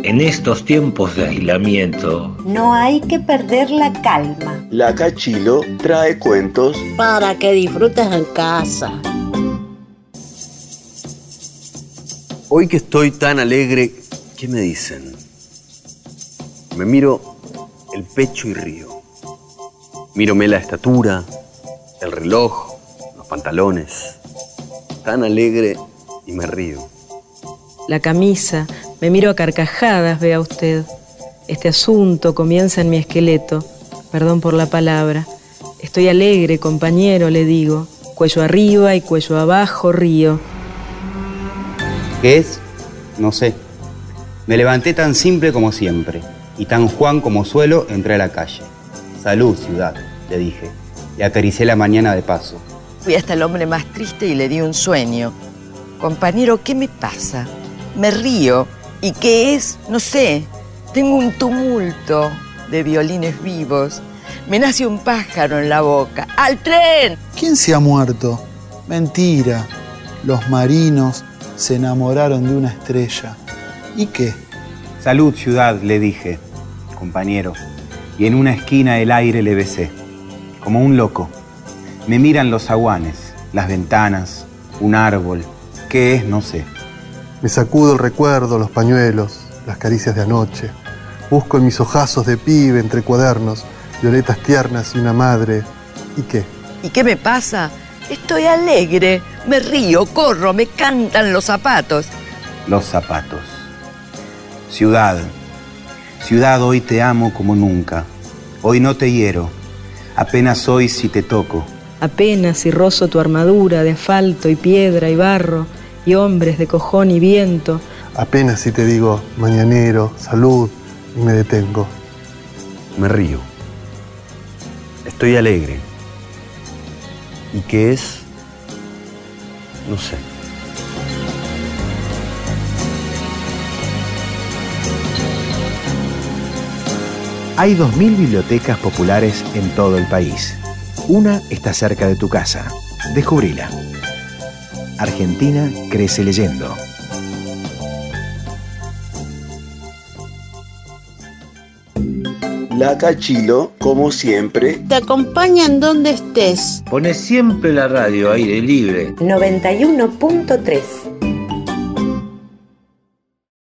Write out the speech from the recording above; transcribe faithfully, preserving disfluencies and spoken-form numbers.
En estos tiempos de aislamiento, no hay que perder la calma. La Cachilo trae cuentos para que disfrutes en casa. Hoy que estoy tan alegre, ¿qué me dicen? Me miro el pecho y río. Mírome la estatura, el reloj, los pantalones. Tan alegre y me río. La camisa, me miro a carcajadas, vea usted. Este asunto comienza en mi esqueleto, perdón por la palabra. Estoy alegre, compañero, le digo. Cuello arriba y cuello abajo, río. ¿Qué es? No sé. Me levanté tan simple como siempre, y tan Juan como suelo entré a la calle. Salud, ciudad, le dije, y acaricié la mañana de paso. Fui hasta el hombre más triste y le di un sueño. Compañero, ¿qué me pasa? Me río. ¿Y qué es? No sé. Tengo un tumulto de violines vivos. Me nace un pájaro en la boca. ¡Al tren! ¿Quién se ha muerto? Mentira. Los marinos se enamoraron de una estrella. ¿Y qué? Salud, ciudad, le dije, compañero. Y en una esquina el aire le besé. Como un loco. Me miran los zaguanes, las ventanas, un árbol. ¿Qué es? No sé. Me sacudo el recuerdo, los pañuelos, las caricias de anoche. Busco en mis ojazos de pibe entre cuadernos, violetas tiernas y una madre. ¿Y qué? ¿Y qué me pasa? Estoy alegre, me río, corro, me cantan los zapatos. Los zapatos. Ciudad, ciudad, hoy te amo como nunca. Hoy no te hiero, apenas hoy si te toco. Apenas si rozo tu armadura de asfalto y piedra y barro, y hombres de cojón y viento. Apenas si te digo mañanero, salud, y me detengo. Me río. Estoy alegre. ¿Y qué es? No sé. Hay dos mil bibliotecas populares en todo el país. Una está cerca de tu casa. Descubrila. Argentina crece leyendo. La Cachilo, como siempre, te acompaña en donde estés. Pone siempre la radio aire libre. noventa y uno punto tres.